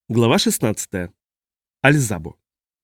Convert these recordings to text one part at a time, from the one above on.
Глава 16. Альзабо.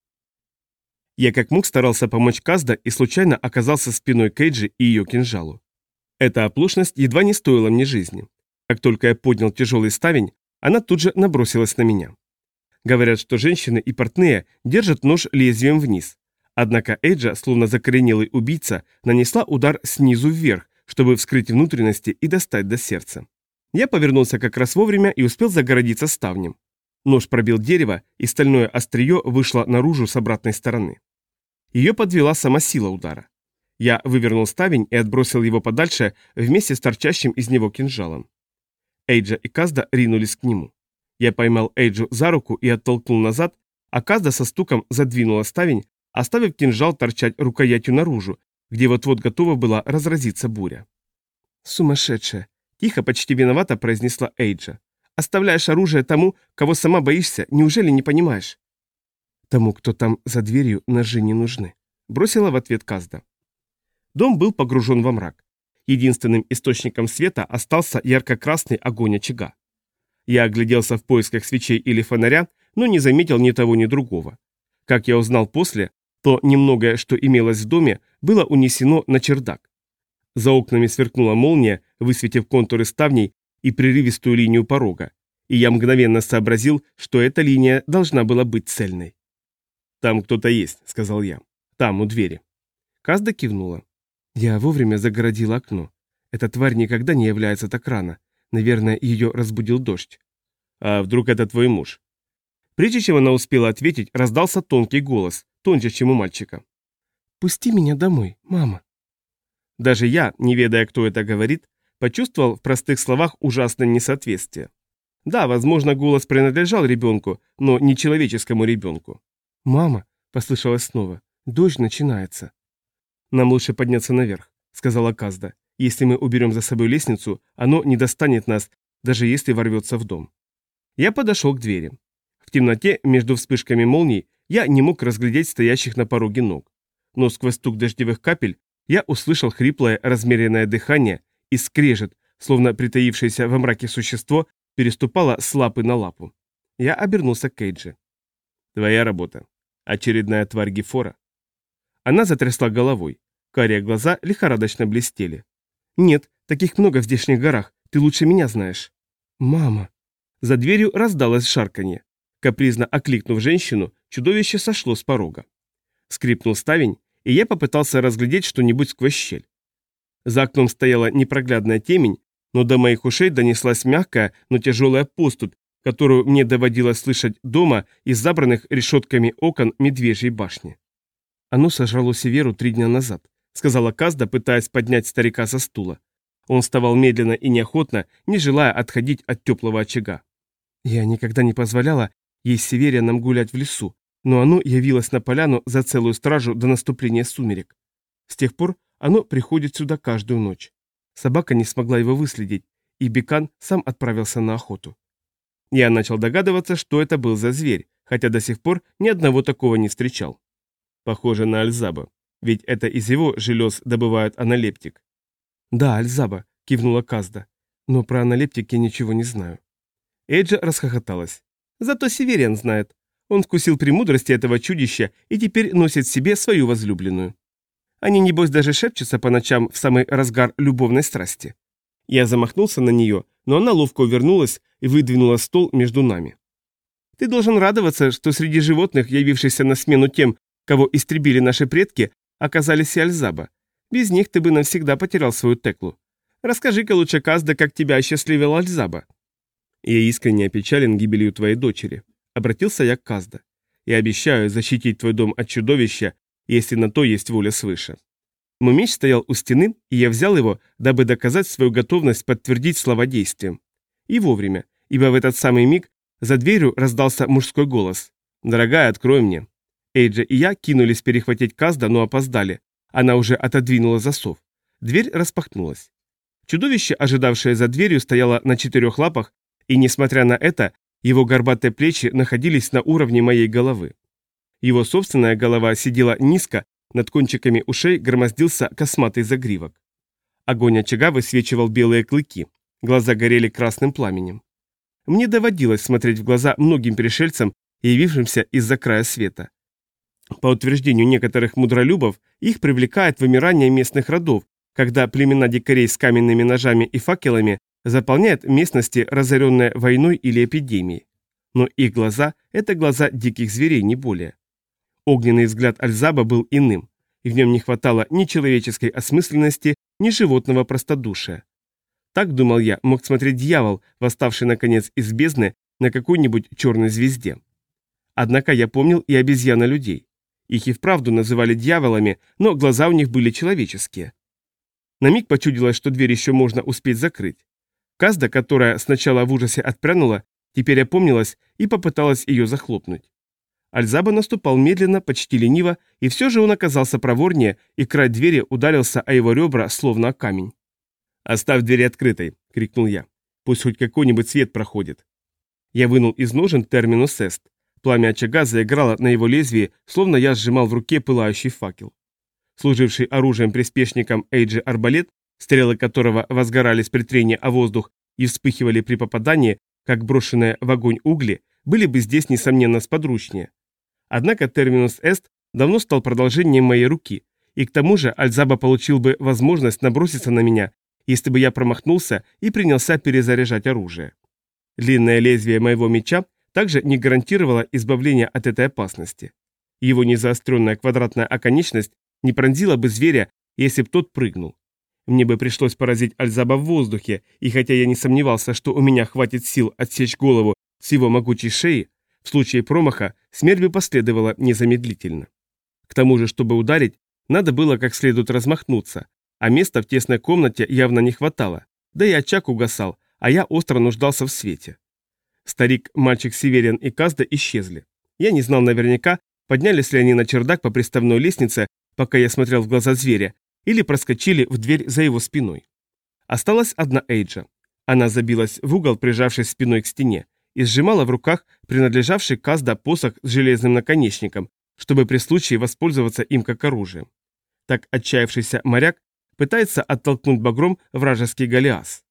Я как мог старался помочь Казда и случайно оказался спиной Кейджи и ее кинжалу. Эта оплошность едва не стоила мне жизни. Как только я поднял тяжелый ставень, она тут же набросилась на меня. Говорят, что женщины и портные держат нож лезвием вниз. Однако Эйджа, словно закоренелый убийца, нанесла удар снизу вверх, чтобы вскрыть внутренности и достать до сердца. Я повернулся как раз вовремя и успел загородиться ставнем. Нож пробил дерево, и стальное острие вышло наружу с обратной стороны. Ее подвела сама сила удара. Я вывернул ставень и отбросил его подальше вместе с торчащим из него кинжалом. Эйджа и Казда ринулись к нему. Я поймал Эйджу за руку и оттолкнул назад, а Казда со стуком задвинула ставень, оставив кинжал торчать рукоятью наружу, где вот-вот готова была разразиться буря. «Сумасшедшая!» – тихо, почти виновато произнесла Эйджа. «Оставляешь оружие тому, кого сама боишься, неужели не понимаешь?» «Тому, кто там за дверью, ножи не нужны», — бросила в ответ Казда. Дом был погружен во мрак. Единственным источником света остался ярко-красный огонь очага. Я огляделся в поисках свечей или фонаря, но не заметил ни того, ни другого. Как я узнал после, то немногое, что имелось в доме, было унесено на чердак. За окнами сверкнула молния, высветив контуры ставней и прерывистую линию порога, и я мгновенно сообразил, что эта линия должна была быть цельной. «Там кто-то есть», — сказал я. «Там, у двери». Казда кивнула. Я вовремя загородила окно. Эта тварь никогда не является так рано. Наверное, ее разбудил дождь. «А вдруг это твой муж?» Прежде чем она успела ответить, раздался тонкий голос, тоньше, чем у мальчика. «Пусти меня домой, мама». Даже я, не ведая, кто это говорит, почувствовал в простых словах ужасное несоответствие. Да, возможно, голос принадлежал ребенку, но не человеческому ребенку. «Мама», — послышалось снова, — «дождь начинается». «Нам лучше подняться наверх», — сказала Казда. «Если мы уберем за собой лестницу, оно не достанет нас, даже если ворвется в дом». Я подошел к двери. В темноте, между вспышками молний, я не мог разглядеть стоящих на пороге ног. Но сквозь стук дождевых капель я услышал хриплое, размеренное дыхание и скрежет, словно притаившееся во мраке существо переступало с лапы на лапу. Я обернулся к Кейджи. «Твоя работа. Очередная тварь Гефора». Она затрясла головой. Карие глаза лихорадочно блестели. «Нет, таких много в здешних горах. Ты лучше меня знаешь». «Мама». За дверью раздалось шарканье. Капризно окликнув женщину, чудовище сошло с порога. Скрипнул ставень, и я попытался разглядеть что-нибудь сквозь щель. За окном стояла непроглядная темень, но до моих ушей донеслась мягкая, но тяжелая поступь, которую мне доводилось слышать дома из забранных решетками окон медвежьей башни. «Оно сожрало Северу 3 дня назад», — сказала Казда, пытаясь поднять старика со стула. Он вставал медленно и неохотно, не желая отходить от теплого очага. «Я никогда не позволяла ей с Северианом гулять в лесу, но оно явилось на поляну за целую стражу до наступления сумерек. С тех пор оно приходит сюда каждую ночь. Собака не смогла его выследить, и Бекан сам отправился на охоту. Я начал догадываться, что это был за зверь, хотя до сих пор ни одного такого не встречал. Похоже на Альзаба, ведь это из его желез добывают аналептик». «Да, Альзаба», — кивнула Казда, — «но про аналептик я ничего не знаю». Эйджа расхохоталась. «Зато Севериан знает. Он вкусил премудрости этого чудища и теперь носит в себе свою возлюбленную. Они, небось, даже шепчутся по ночам в самый разгар любовной страсти». Я замахнулся на нее, но она ловко увернулась и выдвинула стол между нами. «Ты должен радоваться, что среди животных, явившихся на смену тем, кого истребили наши предки, оказались и Альзаба. Без них ты бы навсегда потерял свою Теклу. Расскажи-ка лучше, Казда, как тебя осчастливил Альзаба». «Я искренне опечален гибелью твоей дочери», — обратился я к Казда. «Я обещаю защитить твой дом от чудовища, если на то есть воля свыше». Мой меч стоял у стены, и я взял его, дабы доказать свою готовность подтвердить слова действием. И вовремя, ибо в этот самый миг за дверью раздался мужской голос. «Дорогая, открой мне». Эйджа и я кинулись перехватить Казда, но опоздали. Она уже отодвинула засов. Дверь распахнулась. Чудовище, ожидавшее за дверью, стояло на 4 лапах, и, несмотря на это, его горбатые плечи находились на уровне моей головы. Его собственная голова сидела низко, над кончиками ушей громоздился косматый загривок. Огонь очага высвечивал белые клыки, глаза горели красным пламенем. Мне доводилось смотреть в глаза многим пришельцам, явившимся из-за края света. По утверждению некоторых мудролюбов, их привлекает вымирание местных родов, когда племена дикарей с каменными ножами и факелами заполняют местности, разоренные войной или эпидемией. Но их глаза – это глаза диких зверей, не более. Огненный взгляд Альзаба был иным, и в нем не хватало ни человеческой осмысленности, ни животного простодушия. Так, думал я, мог смотреть дьявол, восставший наконец из бездны на какой-нибудь черной звезде. Однако я помнил и обезьяна-людей. Их и вправду называли дьяволами, но глаза у них были человеческие. На миг почудилось, что дверь еще можно успеть закрыть. Казда, которая сначала в ужасе отпрянула, теперь опомнилась и попыталась ее захлопнуть. Альзаба наступал медленно, почти лениво, и все же он оказался проворнее, и край двери ударился о его ребра, словно о камень. «Оставь дверь открытой!» — крикнул я. «Пусть хоть какой-нибудь свет проходит!» Я вынул из ножен терминус эст. Пламя очага заиграло на его лезвии, словно я сжимал в руке пылающий факел. Служивший оружием приспешником Эйджи арбалет, стрелы которого возгорались при трении о воздух и вспыхивали при попадании, как брошенные в огонь угли, были бы здесь, несомненно, сподручнее. Однако терминус эст давно стал продолжением моей руки, и к тому же Альзаба получил бы возможность наброситься на меня, если бы я промахнулся и принялся перезаряжать оружие. Длинное лезвие моего меча также не гарантировало избавления от этой опасности. Его незаостренная квадратная оконечность не пронзила бы зверя, если б тот прыгнул. Мне бы пришлось поразить Альзаба в воздухе, и хотя я не сомневался, что у меня хватит сил отсечь голову с его могучей шеи, в случае промаха смерть бы последовала незамедлительно. К тому же, чтобы ударить, надо было как следует размахнуться, а места в тесной комнате явно не хватало, да и очаг угасал, а я остро нуждался в свете. Старик, мальчик Северин и Казда исчезли. Я не знал наверняка, поднялись ли они на чердак по приставной лестнице, пока я смотрел в глаза зверя, или проскочили в дверь за его спиной. Осталась одна Эйджа. Она забилась в угол, прижавшись спиной к стене, и сжимала в руках принадлежавший Казда посох с железным наконечником, чтобы при случае воспользоваться им как оружием. Так отчаявшийся моряк пытается оттолкнуть багром вражеский галеас.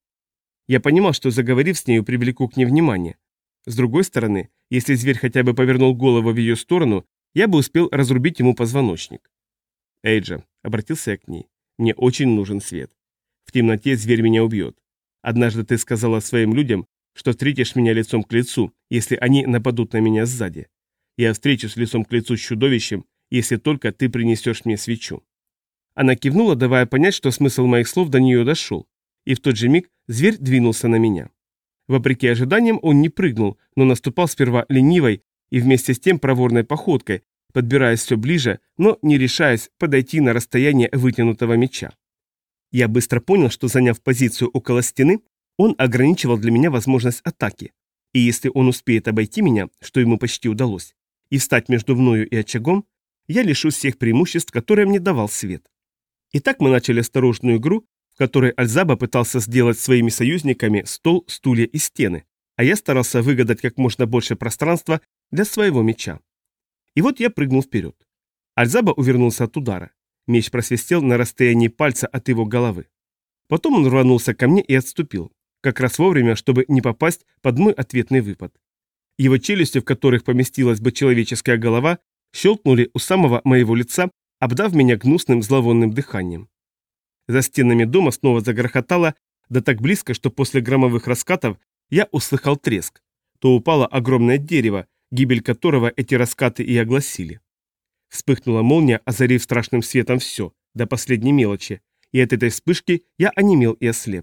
Я понимал, что, заговорив с нею, привлеку к ней внимание. С другой стороны, если зверь хотя бы повернул голову в ее сторону, я бы успел разрубить ему позвоночник. «Эйджа», — обратился я к ней, — «мне очень нужен свет. В темноте зверь меня убьет. Однажды ты сказала своим людям, что встретишь меня лицом к лицу, если они нападут на меня сзади. Я встречусь лицом к лицу с чудовищем, если только ты принесешь мне свечу». Она кивнула, давая понять, что смысл моих слов до нее дошел, и в тот же миг зверь двинулся на меня. Вопреки ожиданиям он не прыгнул, но наступал сперва ленивой и вместе с тем проворной походкой, подбираясь все ближе, но не решаясь подойти на расстояние вытянутого меча. Я быстро понял, что, заняв позицию около стены, он ограничивал для меня возможность атаки, и если он успеет обойти меня, что ему почти удалось, и встать между мною и очагом, я лишусь всех преимуществ, которые мне давал свет. Итак, мы начали осторожную игру, в которой Альзаба пытался сделать своими союзниками стол, стулья и стены, а я старался выгадать как можно больше пространства для своего меча. И вот я прыгнул вперед. Альзаба увернулся от удара. Меч просвистел на расстоянии пальца от его головы. Потом он рванулся ко мне и отступил, как раз вовремя, чтобы не попасть под мой ответный выпад. Его челюсти, в которых поместилась бы человеческая голова, щелкнули у самого моего лица, обдав меня гнусным зловонным дыханием. За стенами дома снова загрохотало, да так близко, что после громовых раскатов я услыхал треск. То упало огромное дерево, гибель которого эти раскаты и огласили. Вспыхнула молния, озарив страшным светом все, до последней мелочи, и от этой вспышки я онемел и ослеп.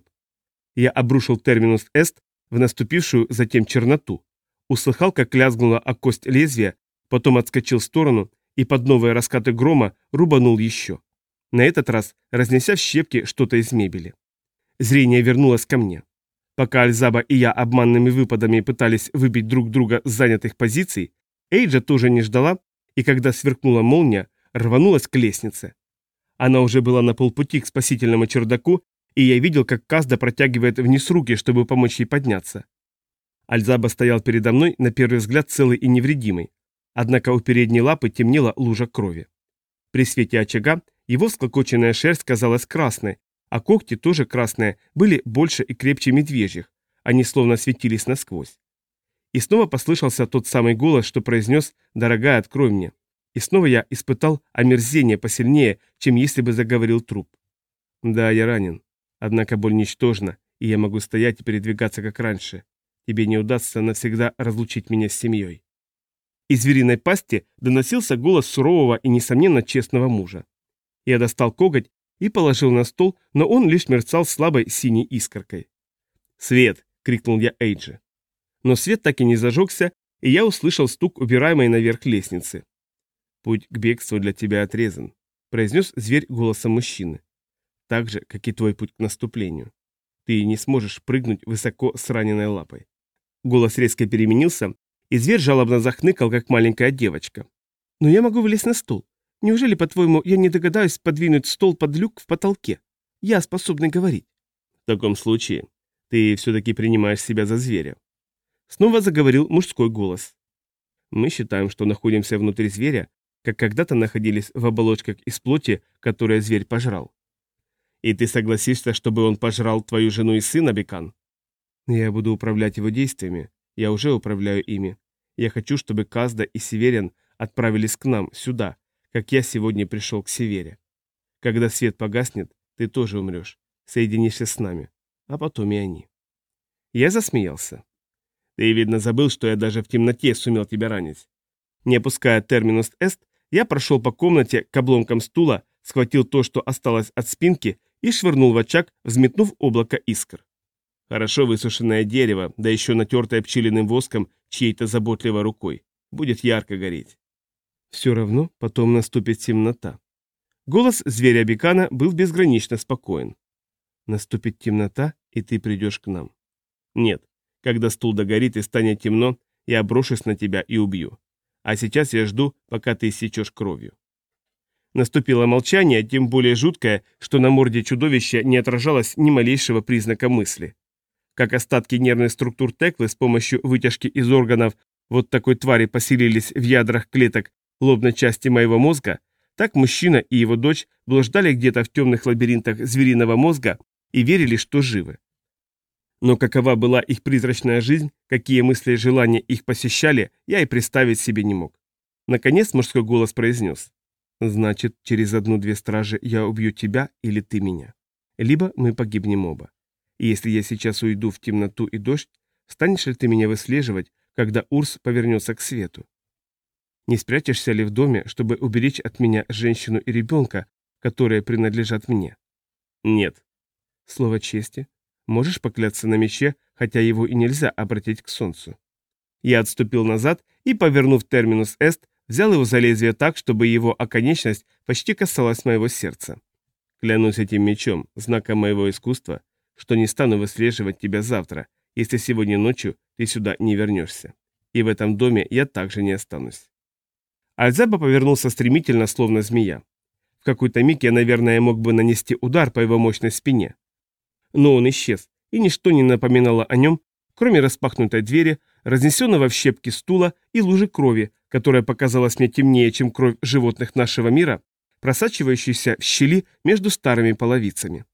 Я обрушил терминус эст в наступившую затем черноту, услыхал, как лязгнула о кость лезвия, потом отскочил в сторону и под новые раскаты грома рубанул еще. На этот раз разнеся в щепки что-то из мебели. Зрение вернулось ко мне. Пока Альзаба и я обманными выпадами пытались выбить друг друга с занятых позиций, Эйджа тоже не ждала, и когда сверкнула молния, рванулась к лестнице. Она уже была на полпути к спасительному чердаку, и я видел, как Казда протягивает вниз руки, чтобы помочь ей подняться. Альзаба стоял передо мной, на первый взгляд целый и невредимый, однако у передней лапы темнела лужа крови. При свете очага его всклокоченная шерсть казалась красной, а когти, тоже красные, были больше и крепче медвежьих, они словно светились насквозь. И снова послышался тот самый голос, что произнес «Дорогая, открой мне». И снова я испытал омерзение посильнее, чем если бы заговорил труп. Да, я ранен. Однако боль ничтожна, и я могу стоять и передвигаться как раньше. Тебе не удастся навсегда разлучить меня с семьей. Из звериной пасти доносился голос сурового и, несомненно, честного мужа. Я достал коготь и положил на стол, но он лишь мерцал слабой синей искоркой. «Свет!» — крикнул я Эйджи. Но свет так и не зажегся, и я услышал стук убираемой наверх лестницы. «Путь к бегству для тебя отрезан», — произнес зверь голосом мужчины. «Так же, как и твой путь к наступлению. Ты не сможешь прыгнуть высоко с раненой лапой». Голос резко переменился, и зверь жалобно захныкал, как маленькая девочка. «Но я могу влезть на стол. Неужели, по-твоему, я не догадаюсь подвинуть стол под люк в потолке? Я способный говорить». «В таком случае ты все-таки принимаешь себя за зверя». Снова заговорил мужской голос. «Мы считаем, что находимся внутри зверя, как когда-то находились в оболочках из плоти, которую зверь пожрал. И ты согласишься, чтобы он пожрал твою жену и сына, Бекан? Я буду управлять его действиями. Я уже управляю ими. Я хочу, чтобы Казда и Северян отправились к нам, сюда, как я сегодня пришел к Севере. Когда свет погаснет, ты тоже умрешь, соединишься с нами, а потом и они». Я засмеялся. «Ты, видно, забыл, что я даже в темноте сумел тебя ранить». Не опуская терминус эст, я прошел по комнате к обломкам стула, схватил то, что осталось от спинки, и швырнул в очаг, взметнув облако искр. Хорошо высушенное дерево, да еще натертое пчелиным воском чьей-то заботливой рукой. Будет ярко гореть. Все равно потом наступит темнота. Голос зверя Бекана был безгранично спокоен. Наступит темнота, и ты придешь к нам. Нет, когда стул догорит и станет темно, я брошусь на тебя и убью. А сейчас я жду, пока ты иссечешь кровью. Наступило молчание, тем более жуткое, что на морде чудовища не отражалось ни малейшего признака мысли. Как остатки нервных структур Теклы с помощью вытяжки из органов вот такой твари поселились в ядрах клеток лобной части моего мозга, так мужчина и его дочь блуждали где-то в темных лабиринтах звериного мозга и верили, что живы. Но какова была их призрачная жизнь, какие мысли и желания их посещали, я и представить себе не мог. Наконец мужской голос произнес: «Значит, через 1-2 стражи я убью тебя или ты меня. Либо мы погибнем оба. И если я сейчас уйду в темноту и дождь, станешь ли ты меня выслеживать, когда Урс повернется к свету? Не спрячешься ли в доме, чтобы уберечь от меня женщину и ребенка, которые принадлежат мне?» «Нет». «Слово чести? Можешь поклясться на мече, хотя его и нельзя обратить к солнцу?» Я отступил назад и, повернув терминус эст, взял его за лезвие так, чтобы его оконечность почти касалась моего сердца. «Клянусь этим мечом, знаком моего искусства, что не стану выслеживать тебя завтра, если сегодня ночью ты сюда не вернешься. И в этом доме я также не останусь». Альзаба повернулся стремительно, словно змея. В какой-то миг я, наверное, мог бы нанести удар по его мощной спине. Но он исчез, и ничто не напоминало о нем, кроме распахнутой двери, разнесенного в щепки стула и лужи крови, которая показалась мне темнее, чем кровь животных нашего мира, просачивающейся в щели между старыми половицами.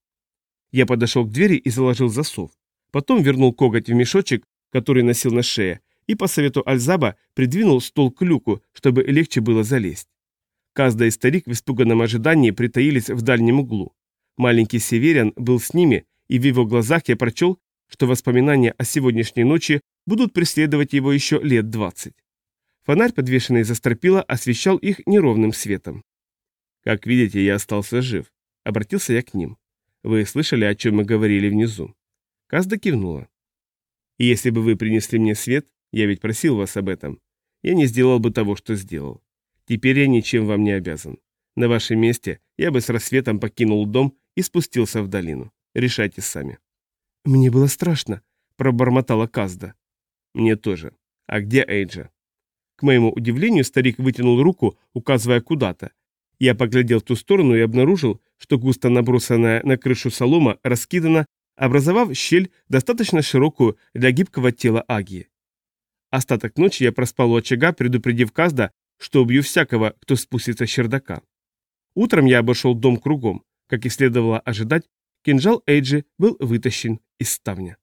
Я подошел к двери и заложил засов. Потом вернул коготь в мешочек, который носил на шее, и по совету Альзаба придвинул стол к люку, чтобы легче было залезть. Казда и старик в испуганном ожидании притаились в дальнем углу. Маленький Северян был с ними, и в его глазах я прочел, что воспоминания о сегодняшней ночи будут преследовать его еще лет 20. Фонарь, подвешенный за стропила, освещал их неровным светом. «Как видите, я остался жив», — обратился я к ним. «Вы слышали, о чем мы говорили внизу?» Казда кивнула. «И если бы вы принесли мне свет, я ведь просил вас об этом, я не сделал бы того, что сделал. Теперь я ничем вам не обязан. На вашем месте я бы с рассветом покинул дом и спустился в долину. Решайте сами». «Мне было страшно», — пробормотала Казда. «Мне тоже. А где Эйджа?» К моему удивлению, старик вытянул руку, указывая куда-то. Я поглядел в ту сторону и обнаружил, что густо набросанная на крышу солома раскидана, образовав щель, достаточно широкую для гибкого тела Агии. Остаток ночи я проспал у очага, предупредив Казда, что убью всякого, кто спустится с чердака. Утром я обошел дом кругом. Как и следовало ожидать, кинжал Эйджи был вытащен из ставня.